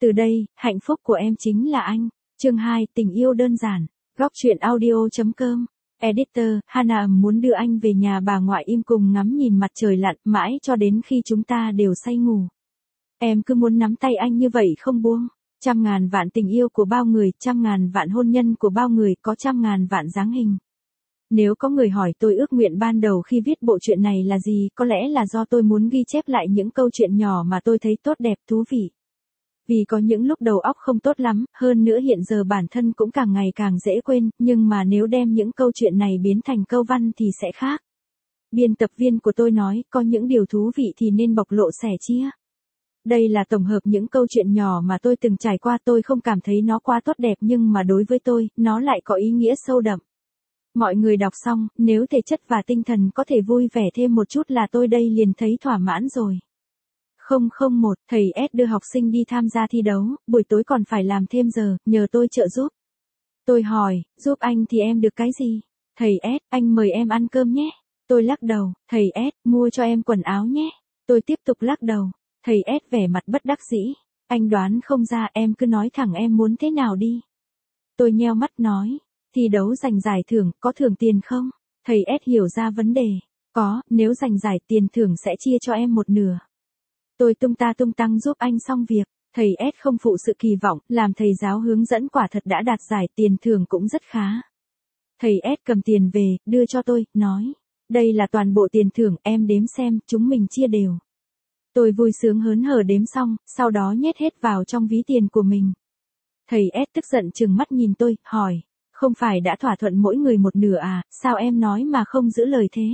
Từ đây, hạnh phúc của em chính là anh. Chương 2, tình yêu đơn giản. Góc truyện audio.com. Editor, Hana muốn đưa anh về nhà bà ngoại im cùng ngắm nhìn mặt trời lặn mãi cho đến khi chúng ta đều say ngủ. Em cứ muốn nắm tay anh như vậy không buông. Trăm ngàn vạn tình yêu của bao người, trăm ngàn vạn hôn nhân của bao người, có trăm ngàn vạn dáng hình. Nếu có người hỏi tôi ước nguyện ban đầu khi viết bộ truyện này là gì, có lẽ là do tôi muốn ghi chép lại những câu chuyện nhỏ mà tôi thấy tốt đẹp, thú vị. Vì có những lúc đầu óc không tốt lắm, hơn nữa hiện giờ bản thân cũng càng ngày càng dễ quên, nhưng mà nếu đem những câu chuyện này biến thành câu văn thì sẽ khác. Biên tập viên của tôi nói, có những điều thú vị thì nên bộc lộ sẻ chia. Đây là tổng hợp những câu chuyện nhỏ mà tôi từng trải qua, tôi không cảm thấy nó quá tốt đẹp nhưng mà đối với tôi, nó lại có ý nghĩa sâu đậm. Mọi người đọc xong, nếu thể chất và tinh thần có thể vui vẻ thêm một chút là tôi đây liền thấy thỏa mãn rồi. 001, thầy S đưa học sinh đi tham gia thi đấu, buổi tối còn phải làm thêm giờ, nhờ tôi trợ giúp. Tôi hỏi, giúp anh thì em được cái gì? Thầy S, anh mời em ăn cơm nhé. Tôi lắc đầu, thầy S, mua cho em quần áo nhé. Tôi tiếp tục lắc đầu. Thầy S vẻ mặt bất đắc dĩ. Anh đoán không ra, em cứ nói thẳng em muốn thế nào đi. Tôi nheo mắt nói, thi đấu giành giải thưởng, có thưởng tiền không? Thầy S hiểu ra vấn đề. Có, nếu giành giải tiền thưởng sẽ chia cho em một nửa. Tôi tung tăng giúp anh xong việc. Thầy S không phụ sự kỳ vọng, làm thầy giáo hướng dẫn quả thật đã đạt giải, tiền thưởng cũng rất khá. Thầy S cầm tiền về, đưa cho tôi, nói, đây là toàn bộ tiền thưởng, em đếm xem, chúng mình chia đều. Tôi vui sướng hớn hở đếm xong, sau đó nhét hết vào trong ví tiền của mình. Thầy S tức giận trừng mắt nhìn tôi, hỏi, không phải đã thỏa thuận mỗi người một nửa à, sao em nói mà không giữ lời thế?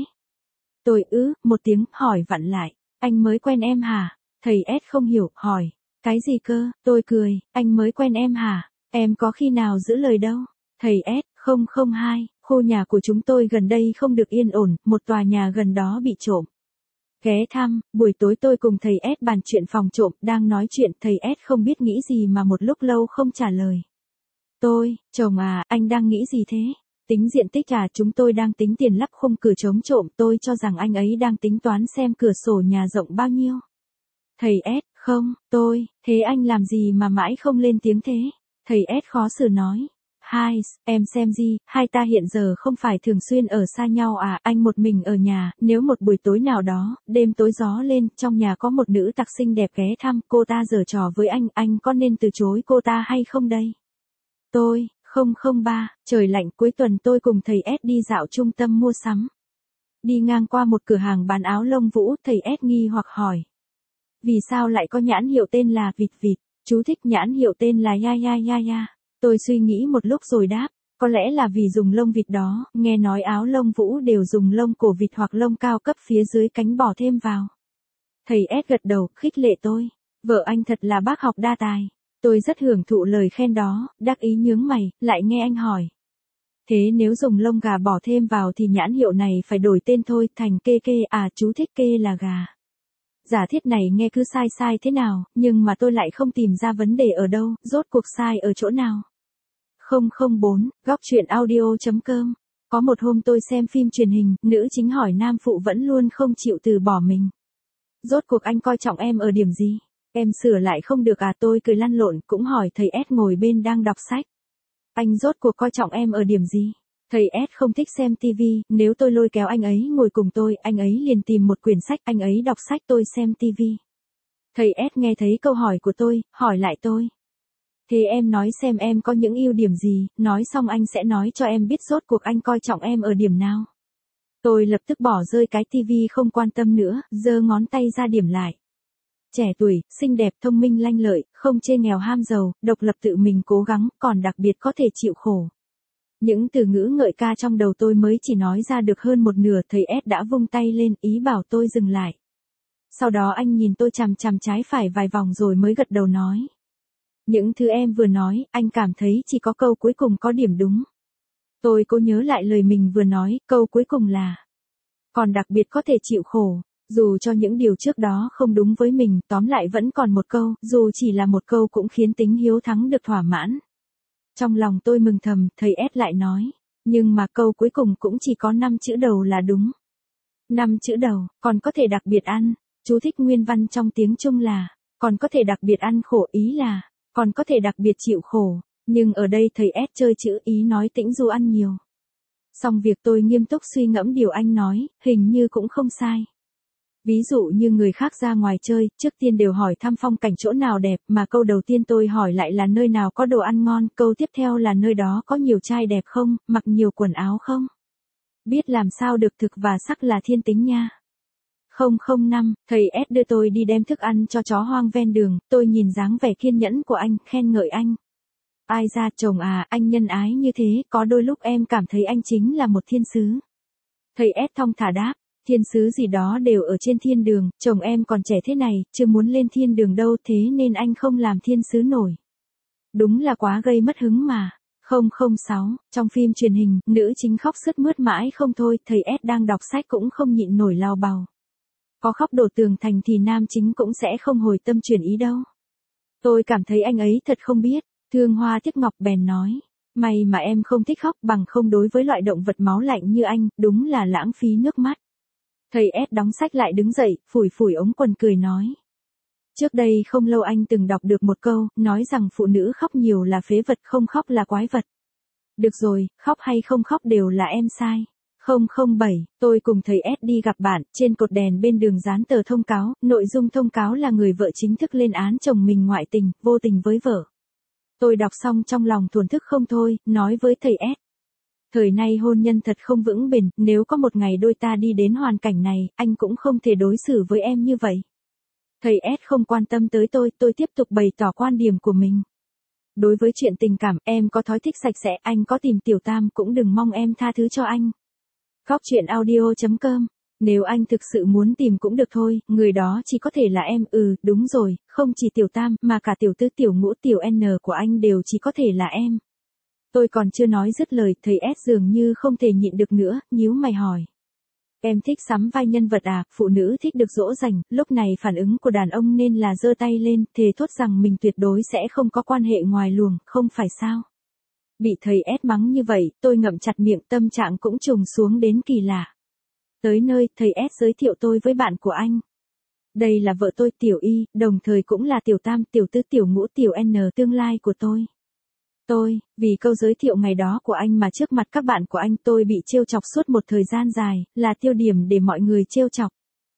Tôi một tiếng, hỏi vặn lại, anh mới quen em hả? Thầy S không hiểu, hỏi, cái gì cơ? Tôi cười, anh mới quen em hả? Em có khi nào giữ lời đâu? Thầy S, 002, khu nhà của chúng tôi gần đây không được yên ổn, một tòa nhà gần đó bị trộm. Ghé thăm, buổi tối tôi cùng thầy S bàn chuyện phòng trộm, đang nói chuyện, thầy S không biết nghĩ gì mà một lúc lâu không trả lời. Tôi, chồng à, anh đang nghĩ gì thế? Tính diện tích à, chúng tôi đang tính tiền lắp khung cửa chống trộm, tôi cho rằng anh ấy đang tính toán xem cửa sổ nhà rộng bao nhiêu. Thầy S, không, tôi, thế anh làm gì mà mãi không lên tiếng thế? Thầy S khó xử nói. Hai, em xem gì, hai ta hiện giờ không phải thường xuyên ở xa nhau à, anh một mình ở nhà, nếu một buổi tối nào đó, đêm tối gió lên, trong nhà có một nữ tặc xinh đẹp ghé thăm, cô ta giở trò với anh có nên từ chối cô ta hay không đây? Tôi, 003, trời lạnh, cuối tuần tôi cùng thầy S đi dạo trung tâm mua sắm. Đi ngang qua một cửa hàng bán áo lông vũ, thầy S nghi hoặc hỏi. Vì sao lại có nhãn hiệu tên là vịt vịt, chú thích nhãn hiệu tên là ya. Tôi suy nghĩ một lúc rồi đáp, có lẽ là vì dùng lông vịt đó, nghe nói áo lông vũ đều dùng lông cổ vịt hoặc lông cao cấp phía dưới cánh bò thêm vào. Thầy S gật đầu, khích lệ tôi, vợ anh thật là bác học đa tài. Tôi rất hưởng thụ lời khen đó, đắc ý nhướng mày, lại nghe anh hỏi. Thế nếu dùng lông gà bò thêm vào thì nhãn hiệu này phải đổi tên thôi, thành kê à, chú thích kê là gà. Giả thiết này nghe cứ sai thế nào, nhưng mà tôi lại không tìm ra vấn đề ở đâu, rốt cuộc sai ở chỗ nào. 004, góc truyện audio.com. Có một hôm tôi xem phim truyền hình, nữ chính hỏi nam phụ vẫn luôn không chịu từ bỏ mình. Rốt cuộc anh coi trọng em ở điểm gì? Em sửa lại không được à, tôi cười lăn lộn, cũng hỏi thầy S ngồi bên đang đọc sách. Anh rốt cuộc coi trọng em ở điểm gì? Thầy S không thích xem TV, nếu tôi lôi kéo anh ấy ngồi cùng tôi, anh ấy liền tìm một quyển sách, anh ấy đọc sách, tôi xem TV. Thầy S nghe thấy câu hỏi của tôi, hỏi lại tôi. Thế em nói xem em có những ưu điểm gì, nói xong anh sẽ nói cho em biết rốt cuộc anh coi trọng em ở điểm nào. Tôi lập tức bỏ rơi cái TV không quan tâm nữa, giơ ngón tay ra điểm lại. Trẻ tuổi, xinh đẹp, thông minh lanh lợi, không chê nghèo ham giàu, độc lập tự mình cố gắng, còn đặc biệt có thể chịu khổ. Những từ ngữ ngợi ca trong đầu tôi mới chỉ nói ra được hơn một nửa, thầy S đã vung tay lên, ý bảo tôi dừng lại. Sau đó anh nhìn tôi chằm chằm trái phải vài vòng rồi mới gật đầu nói. Những thứ em vừa nói, anh cảm thấy chỉ có câu cuối cùng có điểm đúng. Tôi cố nhớ lại lời mình vừa nói, câu cuối cùng là. Còn đặc biệt có thể chịu khổ. Dù cho những điều trước đó không đúng với mình, tóm lại vẫn còn một câu, dù chỉ là một câu cũng khiến tính hiếu thắng được thỏa mãn. Trong lòng tôi mừng thầm, thầy S lại nói, nhưng mà câu cuối cùng cũng chỉ có 5 chữ đầu là đúng. 5 chữ đầu, còn có thể đặc biệt ăn, chú thích nguyên văn trong tiếng Trung là, còn có thể đặc biệt ăn khổ, ý là, còn có thể đặc biệt chịu khổ. Nhưng ở đây thầy S chơi chữ ý nói tĩnh du ăn nhiều. Xong việc tôi nghiêm túc suy ngẫm điều anh nói, hình như cũng không sai. Ví dụ như người khác ra ngoài chơi, trước tiên đều hỏi thăm phong cảnh chỗ nào đẹp, mà câu đầu tiên tôi hỏi lại là nơi nào có đồ ăn ngon, câu tiếp theo là nơi đó có nhiều trai đẹp không, mặc nhiều quần áo không. Biết làm sao được thực và sắc là thiên tính nha. 005, thầy S đưa tôi đi đem thức ăn cho chó hoang ven đường, tôi nhìn dáng vẻ kiên nhẫn của anh, khen ngợi anh. Ai ra chồng à, anh nhân ái như thế, có đôi lúc em cảm thấy anh chính là một thiên sứ. Thầy S thong thả đáp, thiên sứ gì đó đều ở trên thiên đường, chồng em còn trẻ thế này, chưa muốn lên thiên đường đâu, thế nên anh không làm thiên sứ nổi. Đúng là quá gây mất hứng mà. 006, trong phim truyền hình, nữ chính khóc sướt mướt mãi không thôi, thầy S đang đọc sách cũng không nhịn nổi lao bào. Có khóc đổ tường thành thì nam chính cũng sẽ không hồi tâm chuyển ý đâu. Tôi cảm thấy anh ấy thật không biết, thương hoa tiếc ngọc bèn nói. May mà em không thích khóc, bằng không đối với loại động vật máu lạnh như anh, đúng là lãng phí nước mắt. Thầy S đóng sách lại đứng dậy, phủi phủi ống quần cười nói. Trước đây không lâu anh từng đọc được một câu, nói rằng phụ nữ khóc nhiều là phế vật, không khóc là quái vật. Được rồi, khóc hay không khóc đều là em sai. 007, tôi cùng thầy S đi gặp bạn, trên cột đèn bên đường dán tờ thông cáo, nội dung thông cáo là người vợ chính thức lên án chồng mình ngoại tình, vô tình với vợ. Tôi đọc xong trong lòng thổn thức không thôi, nói với thầy S. Thời nay hôn nhân thật không vững bền, nếu có một ngày đôi ta đi đến hoàn cảnh này, anh cũng không thể đối xử với em như vậy. Thầy S không quan tâm tới tôi tiếp tục bày tỏ quan điểm của mình. Đối với chuyện tình cảm, em có thói thích sạch sẽ, anh có tìm tiểu tam cũng đừng mong em tha thứ cho anh. Góc truyện audio.com. Nếu anh thực sự muốn tìm cũng được thôi, người đó chỉ có thể là em, đúng rồi, không chỉ tiểu tam, mà cả tiểu tư tiểu ngũ tiểu N của anh đều chỉ có thể là em. Tôi còn chưa nói dứt lời, thầy S dường như không thể nhịn được nữa, nhíu mày hỏi. Em thích sắm vai nhân vật à, phụ nữ thích được dỗ dành, lúc này phản ứng của đàn ông nên là giơ tay lên, thề thốt rằng mình tuyệt đối sẽ không có quan hệ ngoài luồng, không phải sao. Bị thầy S mắng như vậy, tôi ngậm chặt miệng, tâm trạng cũng trùng xuống đến kỳ lạ. Tới nơi, thầy S giới thiệu tôi với bạn của anh. Đây là vợ tôi Tiểu Y, đồng thời cũng là tiểu tam, tiểu tứ, tiểu ngũ, tiểu N tương lai của tôi. Vì câu giới thiệu ngày đó của anh mà trước mặt các bạn của anh tôi bị trêu chọc suốt một thời gian dài, là tiêu điểm để mọi người trêu chọc.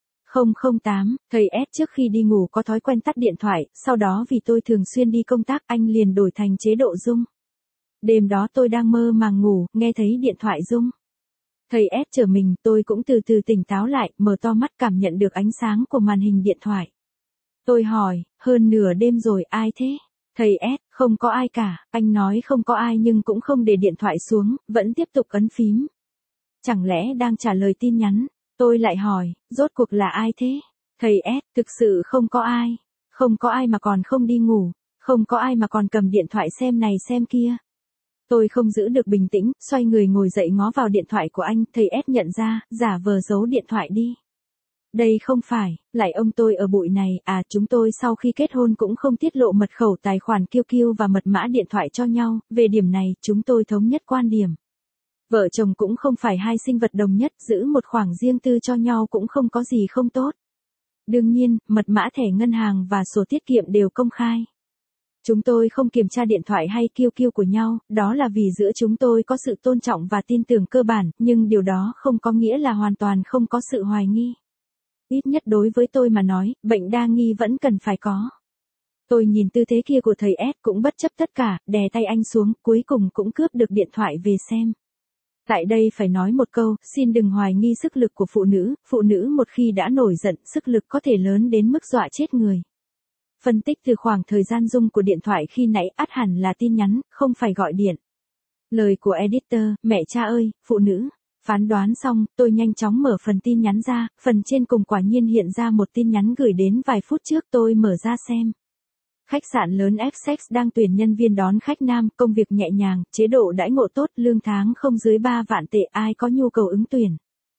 008, thầy S trước khi đi ngủ có thói quen tắt điện thoại, sau đó vì tôi thường xuyên đi công tác anh liền đổi thành chế độ rung. Đêm đó tôi đang mơ màng ngủ, nghe thấy điện thoại rung. Thầy S trở mình, tôi cũng từ từ tỉnh táo lại, mở to mắt cảm nhận được ánh sáng của màn hình điện thoại. Tôi hỏi, hơn nửa đêm rồi, ai thế? Thầy S, không có ai cả, anh nói không có ai nhưng cũng không để điện thoại xuống, vẫn tiếp tục ấn phím. Chẳng lẽ đang trả lời tin nhắn? Tôi lại hỏi, rốt cuộc là ai thế? Thầy S, thực sự không có ai. Không có ai mà còn không đi ngủ, không có ai mà còn cầm điện thoại xem này xem kia. Tôi không giữ được bình tĩnh, xoay người ngồi dậy ngó vào điện thoại của anh, thầy S nhận ra, giả vờ giấu điện thoại đi. Đây không phải, lại ông tôi ở bụi này, chúng tôi sau khi kết hôn cũng không tiết lộ mật khẩu tài khoản QQ và mật mã điện thoại cho nhau, về điểm này chúng tôi thống nhất quan điểm. Vợ chồng cũng không phải hai sinh vật đồng nhất, giữ một khoảng riêng tư cho nhau cũng không có gì không tốt. Đương nhiên, mật mã thẻ ngân hàng và sổ tiết kiệm đều công khai. Chúng tôi không kiểm tra điện thoại hay QQ của nhau, đó là vì giữa chúng tôi có sự tôn trọng và tin tưởng cơ bản, nhưng điều đó không có nghĩa là hoàn toàn không có sự hoài nghi. Ít nhất đối với tôi mà nói, bệnh đa nghi vẫn cần phải có. Tôi nhìn tư thế kia của thầy S cũng bất chấp tất cả, đè tay anh xuống, cuối cùng cũng cướp được điện thoại về xem. Tại đây phải nói một câu, xin đừng hoài nghi sức lực của phụ nữ một khi đã nổi giận, sức lực có thể lớn đến mức dọa chết người. Phân tích từ khoảng thời gian rung của điện thoại khi nãy ắt hẳn là tin nhắn, không phải gọi điện. Lời của editor, mẹ cha ơi, phụ nữ. Phán đoán xong, tôi nhanh chóng mở phần tin nhắn ra, phần trên cùng quả nhiên hiện ra một tin nhắn gửi đến vài phút trước, tôi mở ra xem. Khách sạn lớn Essex đang tuyển nhân viên đón khách nam, công việc nhẹ nhàng, chế độ đãi ngộ tốt, lương tháng không dưới 3 vạn tệ, ai có nhu cầu ứng tuyển.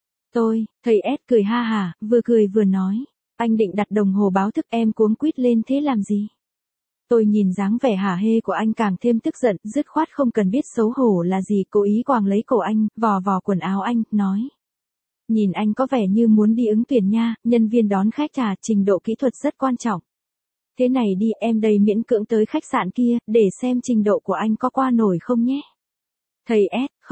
Thầy S cười ha hả, vừa cười vừa nói, anh định đặt đồng hồ báo thức, em cuống quýt lên thế làm gì? Tôi nhìn dáng vẻ hả hê của anh càng thêm tức giận, dứt khoát không cần biết xấu hổ là gì, cố ý quàng lấy cổ anh, vò vò quần áo anh, nói. Nhìn anh có vẻ như muốn đi ứng tuyển nha, nhân viên đón khách trình độ kỹ thuật rất quan trọng. Thế này đi, em đầy miễn cưỡng tới khách sạn kia, để xem trình độ của anh có qua nổi không nhé. Thầy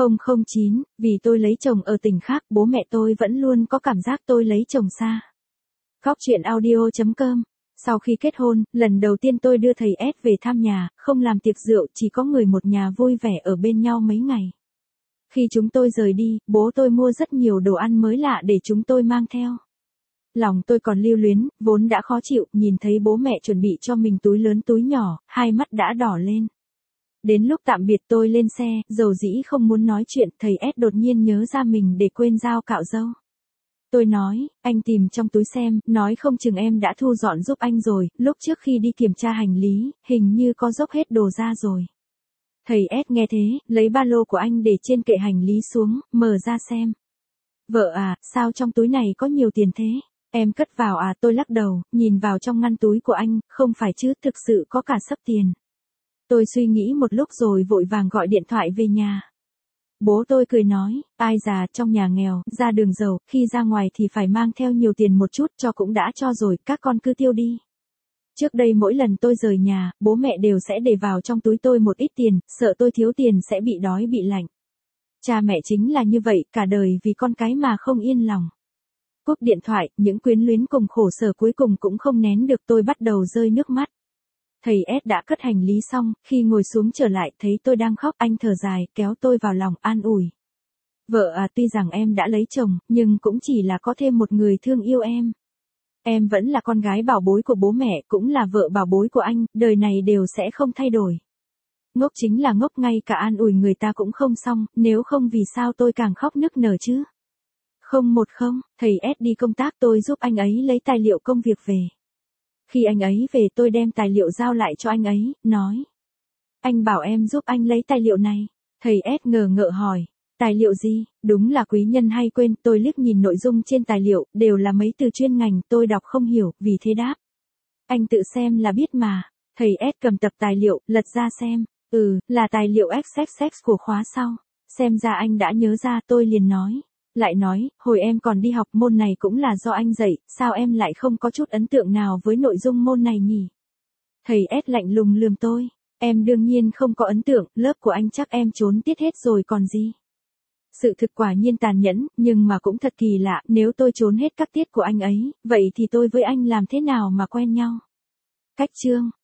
S009, vì tôi lấy chồng ở tỉnh khác, bố mẹ tôi vẫn luôn có cảm giác tôi lấy chồng xa. Góc truyện audio.com. Sau khi kết hôn, lần đầu tiên tôi đưa thầy S về thăm nhà, không làm tiệc rượu, chỉ có người một nhà vui vẻ ở bên nhau mấy ngày. Khi chúng tôi rời đi, bố tôi mua rất nhiều đồ ăn mới lạ để chúng tôi mang theo. Lòng tôi còn lưu luyến, vốn đã khó chịu, nhìn thấy bố mẹ chuẩn bị cho mình túi lớn túi nhỏ, hai mắt đã đỏ lên. Đến lúc tạm biệt tôi lên xe, dầu dĩ không muốn nói chuyện, thầy S đột nhiên nhớ ra mình để quên dao cạo râu. Tôi nói, anh tìm trong túi xem, nói không chừng em đã thu dọn giúp anh rồi, lúc trước khi đi kiểm tra hành lý, hình như có dốc hết đồ ra rồi. Thầy S nghe thế, lấy ba lô của anh để trên kệ hành lý xuống, mở ra xem. Vợ à, sao trong túi này có nhiều tiền thế? Em cất vào à? Tôi lắc đầu, nhìn vào trong ngăn túi của anh, không phải chứ, thực sự có cả xấp tiền. Tôi suy nghĩ một lúc rồi vội vàng gọi điện thoại về nhà. Bố tôi cười nói, ai già, trong nhà nghèo, ra đường giàu, khi ra ngoài thì phải mang theo nhiều tiền một chút, cho cũng đã cho rồi, các con cứ tiêu đi. Trước đây mỗi lần tôi rời nhà, bố mẹ đều sẽ để vào trong túi tôi một ít tiền, sợ tôi thiếu tiền sẽ bị đói bị lạnh. Cha mẹ chính là như vậy, cả đời vì con cái mà không yên lòng. Cúp điện thoại, những quyến luyến cùng khổ sở cuối cùng cũng không nén được, tôi bắt đầu rơi nước mắt. Thầy S đã cất hành lý xong, khi ngồi xuống trở lại thấy tôi đang khóc, anh thở dài, kéo tôi vào lòng, an ủi. Vợ à, tuy rằng em đã lấy chồng, nhưng cũng chỉ là có thêm một người thương yêu em. Em vẫn là con gái bảo bối của bố mẹ, cũng là vợ bảo bối của anh, đời này đều sẽ không thay đổi. Ngốc chính là ngốc, ngay cả an ủi người ta cũng không xong, nếu không vì sao tôi càng khóc nức nở chứ. 010, thầy S đi công tác, tôi giúp anh ấy lấy tài liệu công việc về. Khi anh ấy về tôi đem tài liệu giao lại cho anh ấy, nói. Anh bảo em giúp anh lấy tài liệu này. Thầy S ngờ ngợ hỏi. Tài liệu gì? Đúng là quý nhân hay quên, tôi liếc nhìn nội dung trên tài liệu, đều là mấy từ chuyên ngành, tôi đọc không hiểu, vì thế đáp. Anh tự xem là biết mà. Thầy S cầm tập tài liệu, lật ra xem. Là tài liệu XXX của khóa sau. Xem ra anh đã nhớ ra, tôi liền nói. Lại nói, hồi em còn đi học môn này cũng là do anh dạy, sao em lại không có chút ấn tượng nào với nội dung môn này nhỉ? Thầy S lạnh lùng lườm tôi. Em đương nhiên không có ấn tượng, lớp của anh chắc em trốn tiết hết rồi còn gì. Sự thực quả nhiên tàn nhẫn, nhưng mà cũng thật kỳ lạ, nếu tôi trốn hết các tiết của anh ấy, vậy thì tôi với anh làm thế nào mà quen nhau? Cách chương.